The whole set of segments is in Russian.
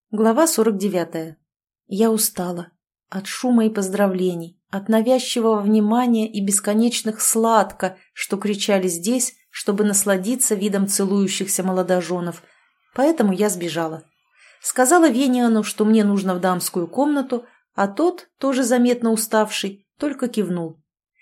Глава 49. Я устала. От шума и поздравлений, от навязчивого внимания и бесконечных «сладко», что кричали здесь, чтобы насладиться видом целующихся молодоженов. Поэтому я сбежала. Сказала Вениану, что мне нужно в дамскую комнату, а тот, тоже заметно уставший, только кивнул.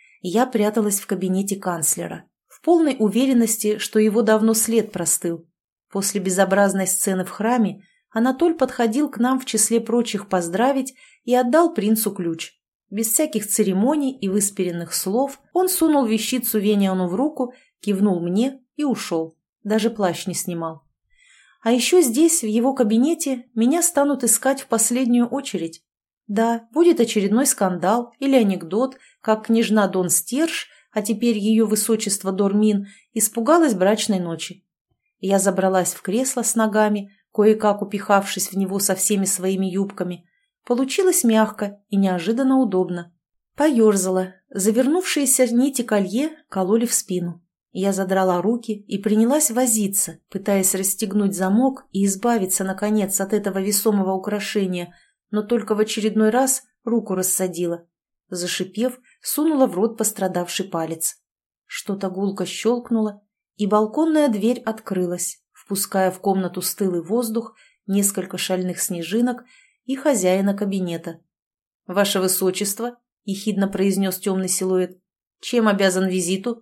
Я пряталась в кабинете канцлера, в полной уверенности, что его давно след простыл. После безобразной сцены в храме Анатоль подходил к нам в числе прочих поздравить и отдал принцу ключ. Без всяких церемоний и выспренных слов он сунул вещицу Вениану в руку, кивнул мне и ушел. Даже плащ не снимал. А еще здесь, в его кабинете, меня станут искать в последнюю очередь. Да, будет очередной скандал или анекдот, как княжна Дон Стерж, а теперь ее высочество Дормин, испугалась брачной ночи. Я забралась в кресло с ногами, кое-как упихавшись в него со всеми своими юбками. Получилось мягко и неожиданно удобно. Поерзала. Завернувшиеся нити колье кололи в спину. Я задрала руки и принялась возиться, пытаясь расстегнуть замок и избавиться, наконец, от этого весомого украшения, но только в очередной раз руку рассадила. Зашипев, сунула в рот пострадавший палец. Что-то гулко щелкнуло, и балконная дверь открылась, впуская в комнату стылый воздух, несколько шальных снежинок и хозяина кабинета. «Ваше высочество», — ехидно произнес темный силуэт, — «чем обязан визиту?»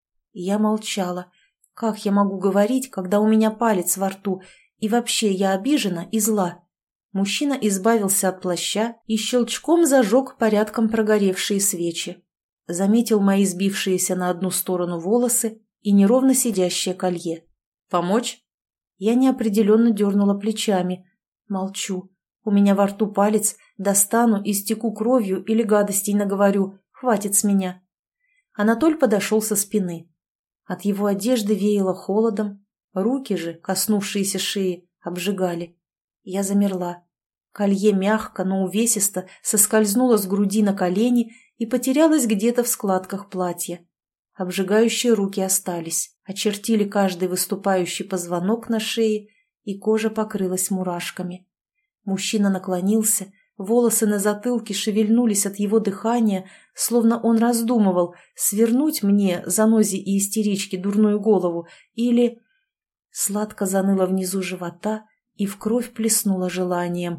Я молчала. Как я могу говорить, когда у меня палец во рту, и вообще я обижена и зла? Мужчина избавился от плаща и щелчком зажег порядком прогоревшие свечи. Заметил мои сбившиеся на одну сторону волосы и неровно сидящее колье. «Помочь?» Я неопределенно дернула плечами. Молчу. У меня во рту палец, достану, истеку кровью или гадостей наговорю. Хватит с меня. Анатоль подошел со спины. От его одежды веяло холодом. Руки же, коснувшиеся шеи, обжигали. Я замерла. Колье мягко, но увесисто соскользнуло с груди на колени и потерялось где-то в складках платья. Обжигающие руки остались, очертили каждый выступающий позвонок на шее, и кожа покрылась мурашками. Мужчина наклонился, волосы на затылке шевельнулись от его дыхания, словно он раздумывал, свернуть мне, занозе и истеричке, дурную голову, или... Сладко заныло внизу живота, и в кровь плеснуло желанием.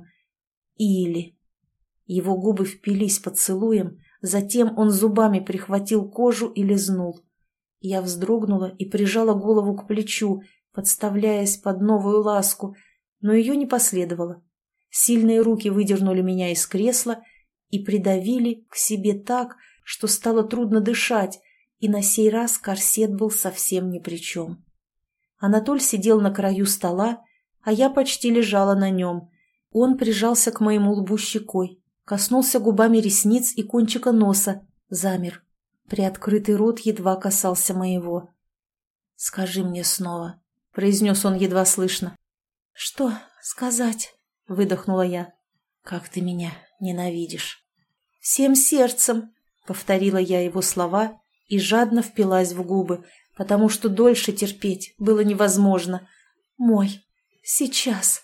Или... Его губы впились поцелуем, затем он зубами прихватил кожу и лизнул. Я вздрогнула и прижала голову к плечу, подставляясь под новую ласку, но ее не последовало. Сильные руки выдернули меня из кресла и придавили к себе так, что стало трудно дышать, и на сей раз корсет был совсем ни при чем. Анатоль сидел на краю стола, а я почти лежала на нем. Он прижался к моему лбу щекой, коснулся губами ресниц и кончика носа, замер. Приоткрытый рот едва касался моего. «Скажи мне снова», — произнес он едва слышно. «Что сказать?» — выдохнула я. «Как ты меня ненавидишь». «Всем сердцем», — повторила я его слова и жадно впилась в губы, потому что дольше терпеть было невозможно. «Мой. Сейчас».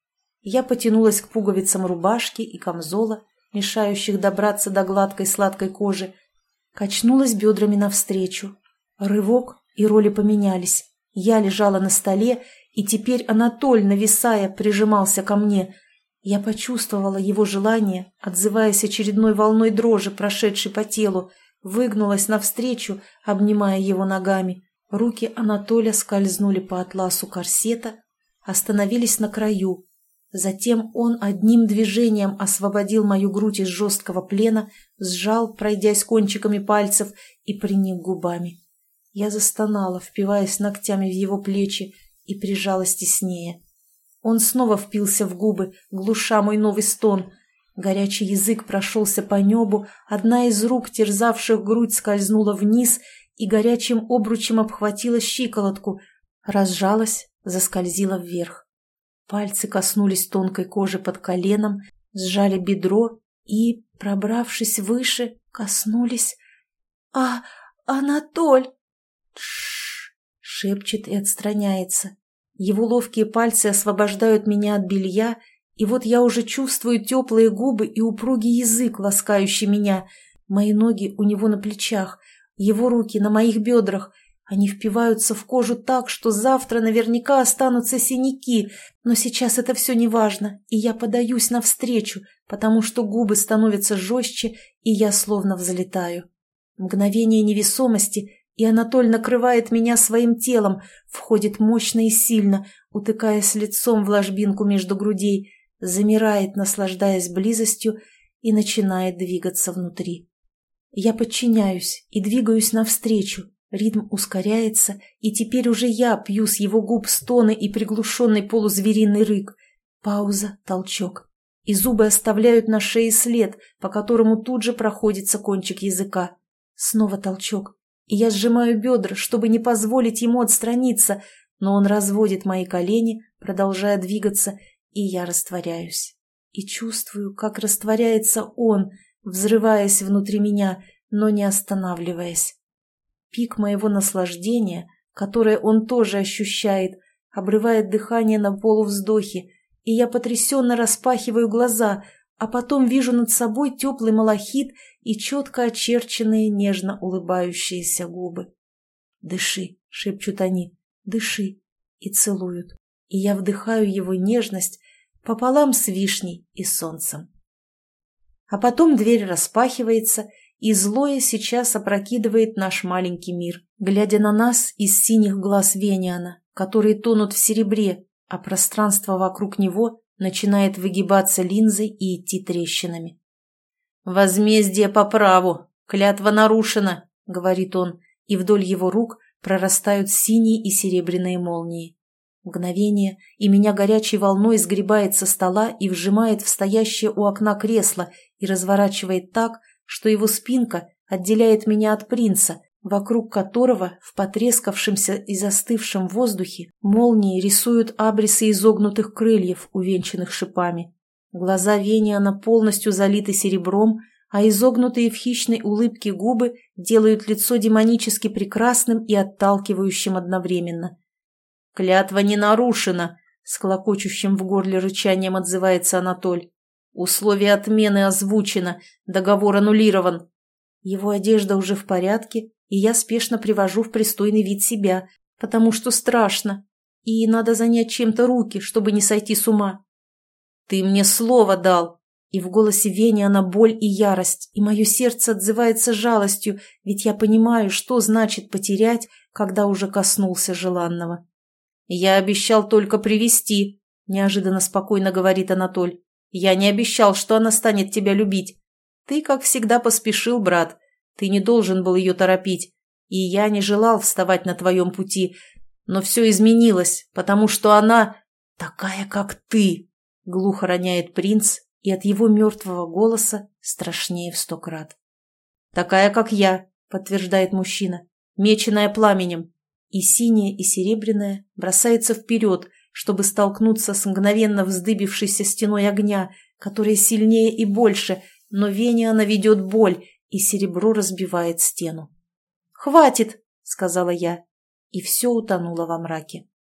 Я потянулась к пуговицам рубашки и камзола, мешающих добраться до гладкой сладкой кожи, качнулась бедрами навстречу. Рывок, и роли поменялись. Я лежала на столе, и теперь Анатоль, нависая, прижимался ко мне. Я почувствовала его желание, отзываясь очередной волной дрожи, прошедшей по телу, выгнулась навстречу, обнимая его ногами. Руки Анатоля скользнули по атласу корсета, остановились на краю. Затем он одним движением освободил мою грудь из жесткого плена, сжал, пройдясь кончиками пальцев, и приник губами. Я застонала, впиваясь ногтями в его плечи, и прижалась теснее. Он снова впился в губы, глуша мой новый стон. Горячий язык прошелся по небу, одна из рук, терзавших грудь, скользнула вниз и горячим обручем обхватила щиколотку, разжалась, заскользила вверх. Пальцы коснулись тонкой кожи под коленом, сжали бедро и, пробравшись выше, коснулись... Анатоль!» «Тш-ш-ш!» — шепчет и отстраняется. Его ловкие пальцы освобождают меня от белья, И вот я уже чувствую теплые губы и упругий язык, ласкающий меня. Мои ноги у него на плечах, его руки на моих бедрах. Они впиваются в кожу так, что завтра наверняка останутся синяки, но сейчас это все не важно, и я подаюсь навстречу, потому что губы становятся жестче, и я словно взлетаю. Мгновение невесомости, и Анатоль накрывает меня своим телом, входит мощно и сильно, утыкаясь лицом в ложбинку между грудей, замирает, наслаждаясь близостью, и начинает двигаться внутри. Я подчиняюсь и двигаюсь навстречу. Ритм ускоряется, и теперь уже я пью с его губ стоны и приглушенный полузвериный рык. Пауза, толчок. И зубы оставляют на шее след, по которому тут же проходится кончик языка. Снова толчок. И я сжимаю бедра, чтобы не позволить ему отстраниться, но он разводит мои колени, продолжая двигаться, и я растворяюсь. И чувствую, как растворяется он, взрываясь внутри меня, но не останавливаясь. Пик моего наслаждения, которое он тоже ощущает, обрывает дыхание на полувздохе, и я потрясенно распахиваю глаза, а потом вижу над собой теплый малахит и четко очерченные нежно улыбающиеся губы. «Дыши», — шепчут они, — «дыши», и целуют. И я вдыхаю его нежность пополам с вишней и солнцем. А потом дверь распахивается, и злое сейчас опрокидывает наш маленький мир, глядя на нас из синих глаз Вениана, которые тонут в серебре, а пространство вокруг него начинает выгибаться линзой и идти трещинами. «Возмездие по праву! Клятва нарушена!» — говорит он, и вдоль его рук прорастают синие и серебряные молнии. Мгновение, и меня горячей волной сгребает со стола и вжимает в стоящее у окна кресло и разворачивает так, что его спинка отделяет меня от принца, вокруг которого в потрескавшемся и застывшем воздухе молнии рисуют абрисы изогнутых крыльев, увенчанных шипами. Глаза Вениана полностью залиты серебром, а изогнутые в хищной улыбке губы делают лицо демонически прекрасным и отталкивающим одновременно. «Клятва не нарушена!» — с клокочущим в горле рычанием отзывается Анатоль. «Условие отмены озвучено, договор аннулирован». Его одежда уже в порядке, и я спешно привожу в пристойный вид себя, потому что страшно, и надо занять чем-то руки, чтобы не сойти с ума. «Ты мне слово дал!» И в голосе Вениана боль и ярость, и мое сердце отзывается жалостью, ведь я понимаю, что значит потерять, когда уже коснулся желанного. «Я обещал только привести», — неожиданно спокойно говорит Анатоль. «Я не обещал, что она станет тебя любить. Ты, как всегда, поспешил, брат. Ты не должен был ее торопить, и я не желал вставать на твоем пути. Но все изменилось, потому что она такая, как ты», — глухо роняет принц, и от его мертвого голоса страшнее в 100 крат. «Такая, как я», — подтверждает мужчина, — «меченая пламенем». И синее, и серебряное бросается вперед, чтобы столкнуться с мгновенно вздыбившейся стеной огня, которая сильнее и больше, но Вениана ведет боль, и серебро разбивает стену. «Хватит!» — сказала я, и все утонуло во мраке.